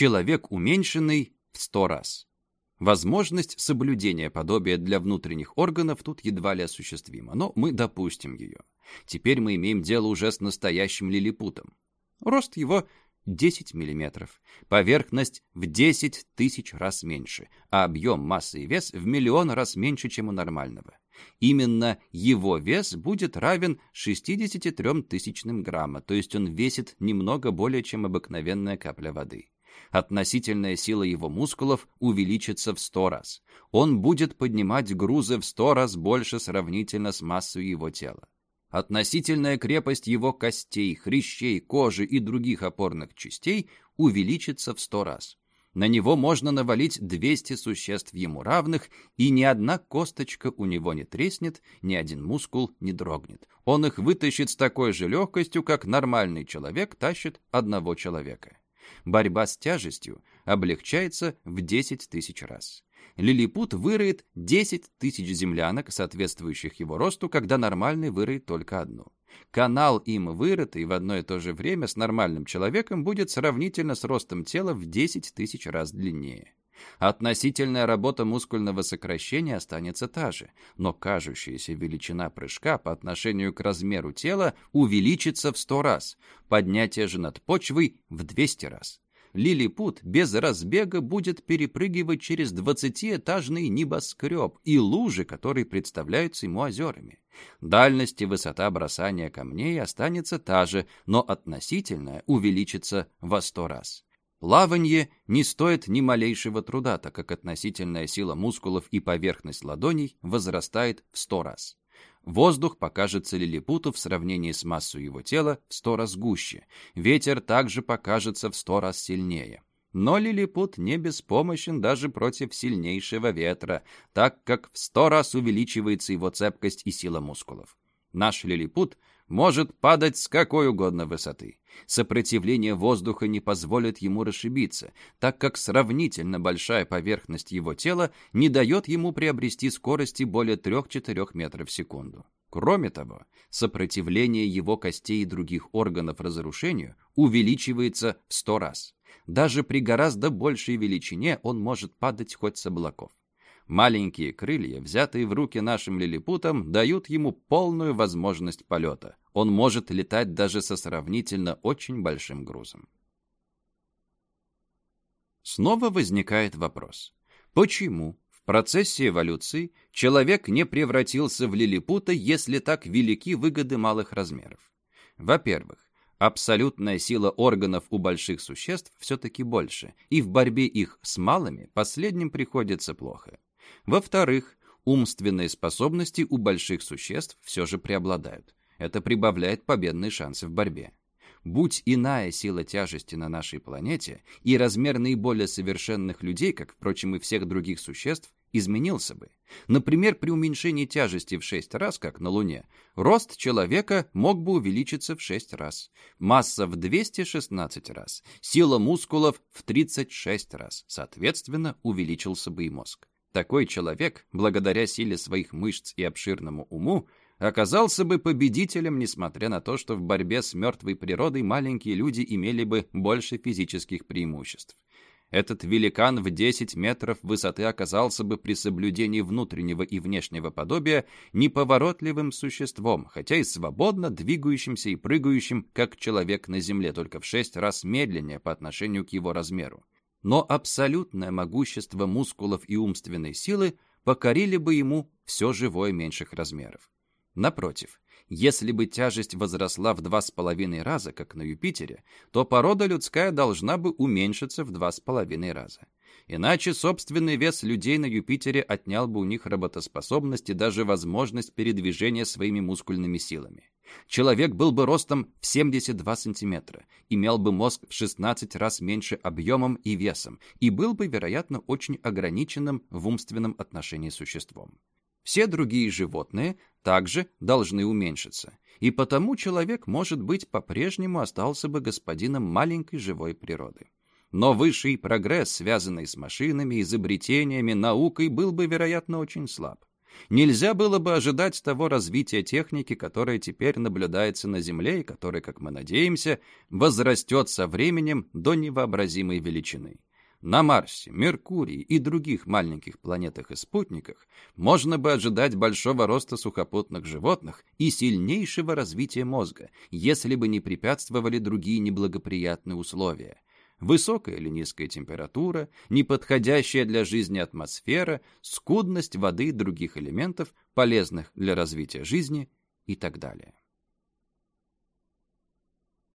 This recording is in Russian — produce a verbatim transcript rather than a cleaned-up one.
человек уменьшенный в сто раз. Возможность соблюдения подобия для внутренних органов тут едва ли осуществима, но мы допустим ее. Теперь мы имеем дело уже с настоящим лилипутом. Рост его десять миллиметров, поверхность в десять тысяч раз меньше, а объем, масса и вес в миллион раз меньше, чем у нормального. Именно его вес будет равен шестидесяти трём тысячным грамма, то есть он весит немного более, чем обыкновенная капля воды. Относительная сила его мускулов увеличится в сто раз. Он будет поднимать грузы в сто раз больше сравнительно с массой его тела. Относительная крепость его костей, хрящей, кожи и других опорных частей увеличится в сто раз. На него можно навалить двести существ ему равных, и ни одна косточка у него не треснет, ни один мускул не дрогнет. Он их вытащит с такой же легкостью, как нормальный человек тащит одного человека. Борьба с тяжестью облегчается в десять тысяч раз. Лилипут выроет десять тысяч землянок, соответствующих его росту, когда нормальный выроет только одну. Канал, им вырытый в одно и то же время с нормальным человеком, будет сравнительно с ростом тела в десять тысяч раз длиннее. Относительная работа мускульного сокращения останется та же, но кажущаяся величина прыжка по отношению к размеру тела увеличится в сто раз, поднятие же над почвой в двести раз. Лилипут без разбега будет перепрыгивать через двадцатиэтажный небоскреб и лужи, которые представляются ему озерами. Дальность и высота бросания камней останется та же, но относительная увеличится во сто раз. Плаванье не стоит ни малейшего труда, так как относительная сила мускулов и поверхность ладоней возрастает в сто раз. Воздух покажется лилипуту в сравнении с массой его тела в сто раз гуще. Ветер также покажется в сто раз сильнее. Но лилипут не беспомощен даже против сильнейшего ветра, так как в сто раз увеличивается его цепкость и сила мускулов. Наш лилипут может падать с какой угодно высоты. Сопротивление воздуха не позволит ему расшибиться, так как сравнительно большая поверхность его тела не дает ему приобрести скорости более трёх-четырёх метров в секунду. Кроме того, сопротивление его костей и других органов разрушению увеличивается в сто раз. Даже при гораздо большей величине он может падать хоть с облаков. Маленькие крылья, взятые в руки нашим лилипутом, дают ему полную возможность полета. Он может летать даже со сравнительно очень большим грузом. Снова возникает вопрос: почему в процессе эволюции человек не превратился в лилипута, если так велики выгоды малых размеров? Во-первых, абсолютная сила органов у больших существ все-таки больше, и в борьбе их с малыми последним приходится плохо. Во-вторых, умственные способности у больших существ все же преобладают. Это прибавляет победные шансы в борьбе. Будь иная сила тяжести на нашей планете, и размер наиболее совершенных людей, как, впрочем, и всех других существ, изменился бы. Например, при уменьшении тяжести в шесть раз, как на Луне, рост человека мог бы увеличиться в шесть раз, масса в двести шестнадцать раз, сила мускулов в тридцать шесть раз, соответственно, увеличился бы и мозг. Такой человек, благодаря силе своих мышц и обширному уму, оказался бы победителем, несмотря на то, что в борьбе с мертвой природой маленькие люди имели бы больше физических преимуществ. Этот великан в десять метров высоты оказался бы при соблюдении внутреннего и внешнего подобия неповоротливым существом, хотя и свободно двигающимся и прыгающим, как человек на земле, только в шесть раз медленнее по отношению к его размеру. Но абсолютное могущество мускулов и умственной силы покорили бы ему все живое меньших размеров. Напротив, если бы тяжесть возросла в два с половиной раза, как на Юпитере, то порода людская должна бы уменьшиться в два с половиной раза. Иначе собственный вес людей на Юпитере отнял бы у них работоспособность и даже возможность передвижения своими мускульными силами. Человек был бы ростом в семьдесят два сантиметра, имел бы мозг в шестнадцать раз меньше объемом и весом и был бы, вероятно, очень ограниченным в умственном отношении существом. Все другие животные также должны уменьшиться, и потому человек, может быть, по-прежнему остался бы господином маленькой живой природы. Но высший прогресс, связанный с машинами, изобретениями, наукой, был бы, вероятно, очень слаб. Нельзя было бы ожидать того развития техники, которое теперь наблюдается на Земле и которое, как мы надеемся, возрастет со временем до невообразимой величины. На Марсе, Меркурии и других маленьких планетах и спутниках можно бы ожидать большого роста сухопутных животных и сильнейшего развития мозга, если бы не препятствовали другие неблагоприятные условия. Высокая или низкая температура, неподходящая для жизни атмосфера, скудность воды и других элементов, полезных для развития жизни и так далее.